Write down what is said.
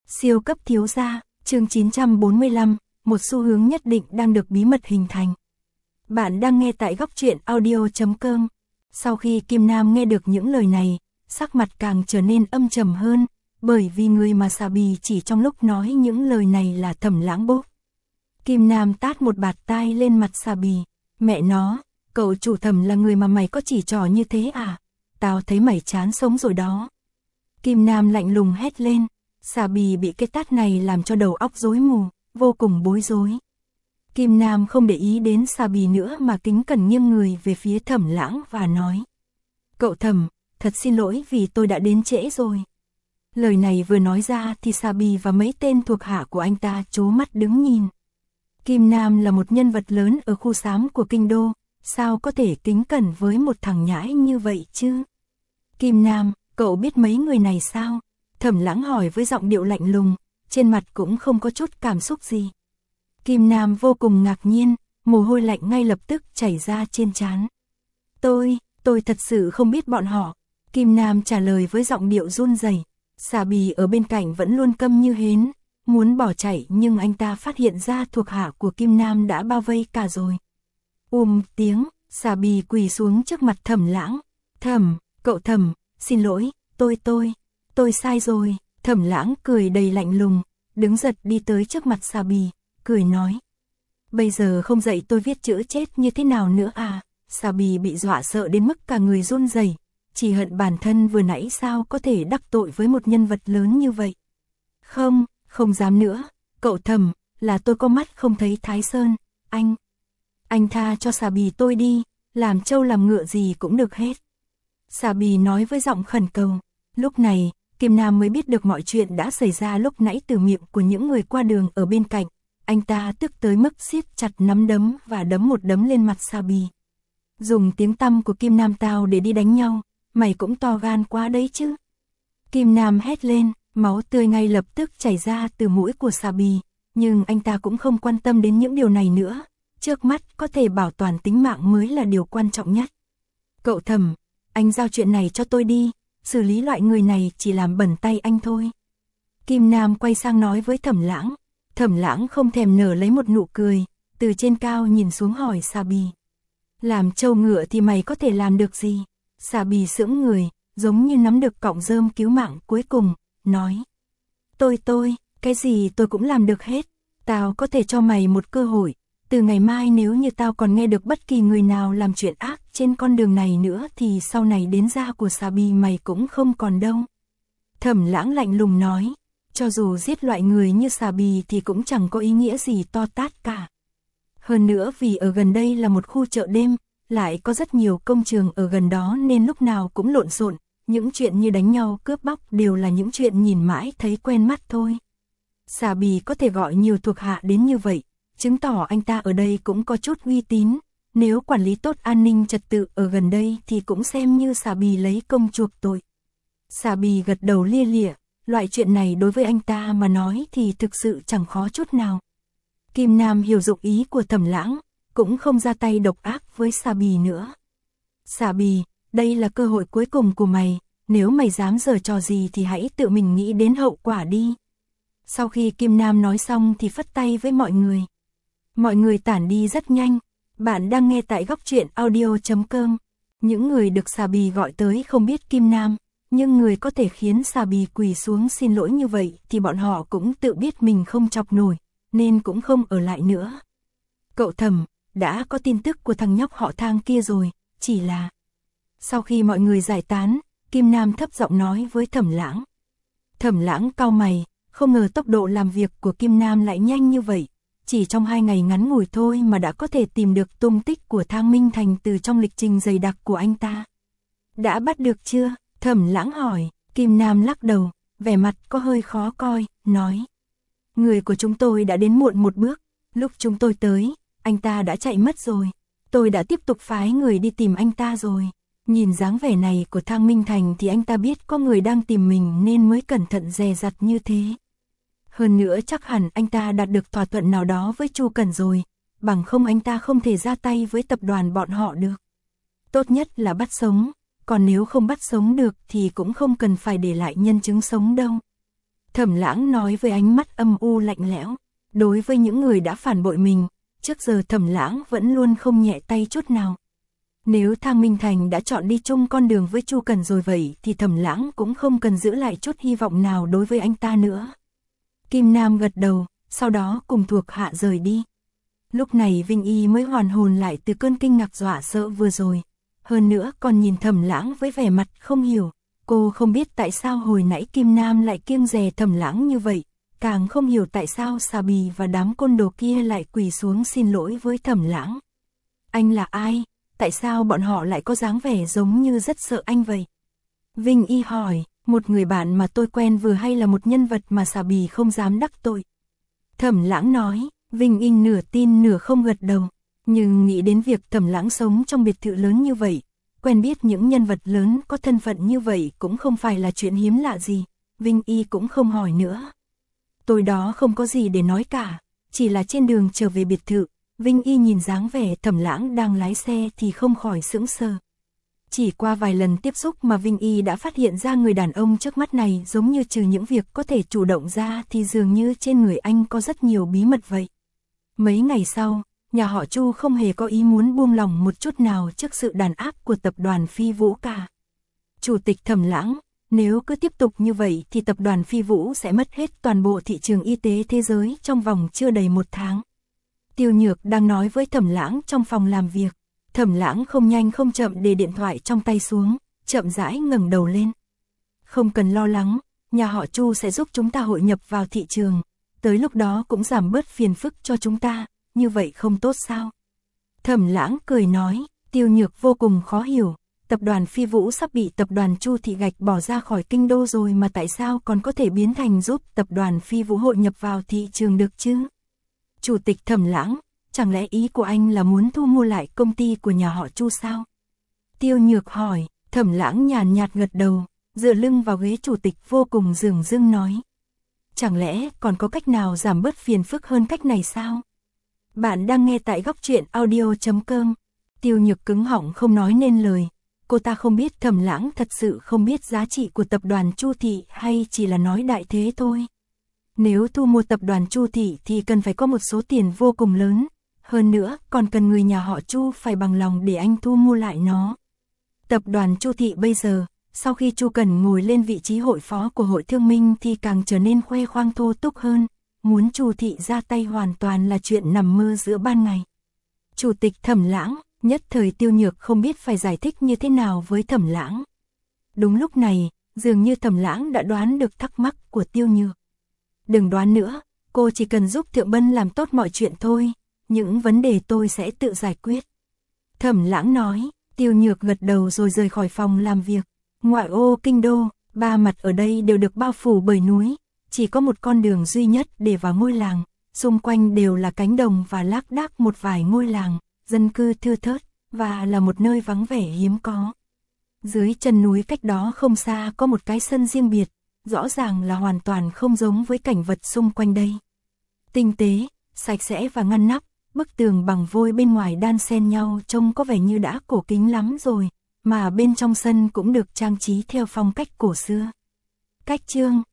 Siêu cấp thiếu gia, chương 945, một xu hướng nhất định đang được bí mật hình thành. Bạn đang nghe tại góc truyện audio.com. Sau khi Kim Nam nghe được những lời này, sắc mặt càng trở nên âm trầm hơn, bởi vì người mà Xà Bì chỉ trong lúc nói những lời này là Thẩm Lãng Bốc. Kim Nam tát một bạt tai lên mặt Xà Bì, mẹ nó, cậu chủ Thẩm là người mà mày có chỉ trỏ như thế à? Tao thấy mày chán sống rồi đó. Kim Nam lạnh lùng hét lên. Xà Bì bị cái tát này làm cho đầu óc rối mù, vô cùng bối rối. Kim Nam không để ý đến Xà Bì nữa mà kính cẩn nghiêng người về phía Thẩm Lãng và nói: Cậu Thẩm, thật xin lỗi vì tôi đã đến trễ rồi. Lời này vừa nói ra thì Xà Bì và mấy tên thuộc hạ của anh ta trố mắt đứng nhìn. Kim Nam là một nhân vật lớn ở khu xám của kinh đô, sao có thể kính cẩn với một thằng nhãi như vậy chứ? Kim Nam, cậu biết mấy người này sao? Thẩm Lãng hỏi với giọng điệu lạnh lùng, trên mặt cũng không có chút cảm xúc gì. Kim Nam vô cùng ngạc nhiên, mồ hôi lạnh ngay lập tức chảy ra trên trán. Tôi thật sự không biết bọn họ. Kim Nam trả lời với giọng điệu run rẩy. Xà Bì ở bên cạnh vẫn luôn câm như hến, muốn bỏ chạy nhưng anh ta phát hiện ra thuộc hạ của Kim Nam đã bao vây cả rồi. Tiếng, Xà Bì quỳ xuống trước mặt Thẩm Lãng. Cậu Thẩm, xin lỗi, tôi sai rồi. Thẩm Lãng cười đầy lạnh lùng, đứng giật đi tới trước mặt Xà Bì, cười nói: Bây giờ không dạy tôi viết chữ chết như thế nào nữa à? Xà Bì bị dọa sợ đến mức cả người run rẩy, chỉ hận bản thân vừa nãy sao có thể đắc tội với một nhân vật lớn như vậy. Không dám nữa, cậu Thẩm, là tôi có mắt không thấy Thái Sơn, anh tha cho Xà Bì tôi đi, làm trâu làm ngựa gì cũng được hết. Xà Bì nói với giọng khẩn cầu. Lúc này, Kim Nam mới biết được mọi chuyện đã xảy ra lúc nãy từ miệng của những người qua đường ở bên cạnh. Anh ta tức tới mức siết chặt nắm đấm và đấm một đấm lên mặt Xà Bì. Dùng tiếng tăm của Kim Nam tao để đi đánh nhau, mày cũng to gan quá đấy chứ. Kim Nam hét lên, máu tươi ngay lập tức chảy ra từ mũi của Xà Bì, nhưng anh ta cũng không quan tâm đến những điều này nữa. Trước mắt có thể bảo toàn tính mạng mới là điều quan trọng nhất. Cậu Thẩm, anh giao chuyện này cho tôi đi, xử lý loại người này chỉ làm bẩn tay anh thôi. Kim Nam quay sang nói với Thẩm Lãng. Thẩm Lãng không thèm nở lấy một nụ cười, từ trên cao nhìn xuống hỏi Xà Bì: Làm trâu ngựa thì mày có thể làm được gì? Xà Bì sững người, giống như nắm được cọng rơm cứu mạng cuối cùng, nói: Cái gì tôi cũng làm được hết. Tao có thể cho mày một cơ hội. Từ ngày mai nếu như tao còn nghe được bất kỳ người nào làm chuyện ác trên con đường này nữa thì sau này đến da của Xà Bì mày cũng không còn đâu. Thẩm Lãng lạnh lùng nói, cho dù giết loại người như Xà Bì thì cũng chẳng có ý nghĩa gì to tát cả. Hơn nữa vì ở gần đây là một khu chợ đêm, lại có rất nhiều công trường ở gần đó nên lúc nào cũng lộn xộn, những chuyện như đánh nhau cướp bóc đều là những chuyện nhìn mãi thấy quen mắt thôi. Xà Bì có thể gọi nhiều thuộc hạ đến như vậy, chứng tỏ anh ta ở đây cũng có chút uy tín, nếu quản lý tốt an ninh trật tự ở gần đây thì cũng xem như Xà Bì lấy công chuộc tội. Xà Bì gật đầu lia lịa, loại chuyện này đối với anh ta mà nói thì thực sự chẳng khó chút nào. Kim Nam hiểu dụng ý của Thẩm Lãng, cũng không ra tay độc ác với Xà Bì nữa. Xà Bì, đây là cơ hội cuối cùng của mày, nếu mày dám giở trò gì thì hãy tự mình nghĩ đến hậu quả đi. Sau khi Kim Nam nói xong thì phất tay với mọi người. Mọi người tản đi rất nhanh. Bạn đang nghe tại góc truyện audio.com. Những người được Xà Bì gọi tới không biết Kim Nam, nhưng người có thể khiến Xà Bì quỳ xuống xin lỗi như vậy thì bọn họ cũng tự biết mình không chọc nổi, nên cũng không ở lại nữa. Cậu Thẩm, đã có tin tức của thằng nhóc họ Thang kia rồi, chỉ là... Sau khi mọi người giải tán, Kim Nam thấp giọng nói với Thẩm Lãng. Thẩm Lãng cau mày, không ngờ tốc độ làm việc của Kim Nam lại nhanh như vậy. Chỉ trong 2 ngày ngắn ngủi thôi mà đã có thể tìm được tung tích của Thang Minh Thành từ trong lịch trình dày đặc của anh ta. Đã bắt được chưa? Thẩm Lãng hỏi. Kim Nam lắc đầu, vẻ mặt có hơi khó coi, nói: Người của chúng tôi đã đến muộn một bước, lúc chúng tôi tới, anh ta đã chạy mất rồi. Tôi đã tiếp tục phái người đi tìm anh ta rồi. Nhìn dáng vẻ này của Thang Minh Thành thì anh ta biết có người đang tìm mình nên mới cẩn thận dè dặt như thế. Hơn nữa chắc hẳn anh ta đạt được thỏa thuận nào đó với Chu Cẩn rồi, bằng không anh ta không thể ra tay với tập đoàn bọn họ được. Tốt nhất là bắt sống, còn nếu không bắt sống được thì cũng không cần phải để lại nhân chứng sống đâu. Thẩm Lãng nói với ánh mắt âm u lạnh lẽo. Đối với những người đã phản bội mình, trước giờ Thẩm Lãng vẫn luôn không nhẹ tay chút nào. Nếu Thang Minh Thành đã chọn đi chung con đường với Chu Cần rồi vậy thì Thẩm Lãng cũng không cần giữ lại chút hy vọng nào đối với anh ta nữa. Kim Nam gật đầu, sau đó cùng thuộc hạ rời đi. Lúc này Vinh Y mới hoàn hồn lại từ cơn kinh ngạc dọa sợ vừa rồi. Hơn nữa còn nhìn Thẩm Lãng với vẻ mặt không hiểu. Cô không biết tại sao hồi nãy Kim Nam lại kiêng dè Thẩm Lãng như vậy. Càng không hiểu tại sao Xà Bì và đám côn đồ kia lại quỳ xuống xin lỗi với Thẩm Lãng. Anh là ai? Tại sao bọn họ lại có dáng vẻ giống như rất sợ anh vậy? Vinh Y hỏi, một người bạn mà tôi quen vừa hay là một nhân vật mà Xà Bì không dám đắc tội? Thẩm Lãng nói. Vinh Y nửa tin nửa không gật đầu. Nhưng nghĩ đến việc Thẩm Lãng sống trong biệt thự lớn như vậy, quen biết những nhân vật lớn có thân phận như vậy cũng không phải là chuyện hiếm lạ gì. Vinh Y cũng không hỏi nữa. Tôi đó không có gì để nói cả, chỉ là trên đường trở về biệt thự, Vinh Y nhìn dáng vẻ Thẩm Lãng đang lái xe thì không khỏi sững sờ. Chỉ qua vài lần tiếp xúc mà Vinh Y đã phát hiện ra người đàn ông trước mắt này giống như trừ những việc có thể chủ động ra thì dường như trên người anh có rất nhiều bí mật vậy. Mấy ngày sau, nhà họ Chu không hề có ý muốn buông lỏng một chút nào trước sự đàn áp của tập đoàn Phi Vũ cả. Chủ tịch Thẩm Lãng, nếu cứ tiếp tục như vậy thì tập đoàn Phi Vũ sẽ mất hết toàn bộ thị trường y tế thế giới trong vòng chưa đầy 1 tháng. Tiêu Nhược đang nói với Thẩm Lãng trong phòng làm việc. Thẩm Lãng không nhanh không chậm để điện thoại trong tay xuống, chậm rãi ngẩng đầu lên. Không cần lo lắng, nhà họ Chu sẽ giúp chúng ta hội nhập vào thị trường. Tới lúc đó cũng giảm bớt phiền phức cho chúng ta, như vậy không tốt sao? Thẩm Lãng cười nói. Tiêu Nhược vô cùng khó hiểu. Tập đoàn Phi Vũ sắp bị tập đoàn Chu Thị Gạch bỏ ra khỏi kinh đô rồi mà tại sao còn có thể biến thành giúp tập đoàn Phi Vũ hội nhập vào thị trường được chứ? Chủ tịch Thẩm Lãng, chẳng lẽ ý của anh là muốn thu mua lại công ty của nhà họ Chu sao? Tiêu Nhược hỏi. Thẩm Lãng nhàn nhạt gật đầu, dựa lưng vào ghế chủ tịch vô cùng dửng dưng nói. Chẳng lẽ còn có cách nào giảm bớt phiền phức hơn cách này sao? Bạn đang nghe tại góc truyện audio.com. Tiêu Nhược cứng họng không nói nên lời. Cô ta không biết Thẩm Lãng thật sự không biết giá trị của tập đoàn Chu Thị hay chỉ là nói đại thế thôi. Nếu thu mua tập đoàn Chu Thị thì cần phải có một số tiền vô cùng lớn. Hơn nữa còn cần người nhà họ Chu phải bằng lòng để anh thu mua lại nó. Tập đoàn Chu Thị bây giờ, sau khi Chu Cần ngồi lên vị trí hội phó của hội thương minh thì càng trở nên khoe khoang thô tục hơn. Muốn Chu Thị ra tay hoàn toàn là chuyện nằm mơ giữa ban ngày. Chủ tịch Thẩm Lãng, nhất thời Tiêu Nhược không biết phải giải thích như thế nào với Thẩm Lãng. Đúng lúc này, dường như Thẩm Lãng đã đoán được thắc mắc của Tiêu Nhược. Đừng đoán nữa, cô chỉ cần giúp Thượng Bân làm tốt mọi chuyện thôi, những vấn đề tôi sẽ tự giải quyết. Thẩm Lãng nói. Tiêu Nhược gật đầu rồi rời khỏi phòng làm việc. Ngoại ô kinh đô, ba mặt ở đây đều được bao phủ bởi núi, chỉ có một con đường duy nhất để vào ngôi làng, xung quanh đều là cánh đồng và lác đác một vài ngôi làng, dân cư thưa thớt, và là một nơi vắng vẻ hiếm có. Dưới chân núi cách đó không xa có một cái sân riêng biệt, rõ ràng là hoàn toàn không giống với cảnh vật xung quanh đây. Tinh tế, sạch sẽ và ngăn nắp, bức tường bằng vôi bên ngoài đan xen nhau trông có vẻ như đã cổ kính lắm rồi, mà bên trong sân cũng được trang trí theo phong cách cổ xưa. Cách chương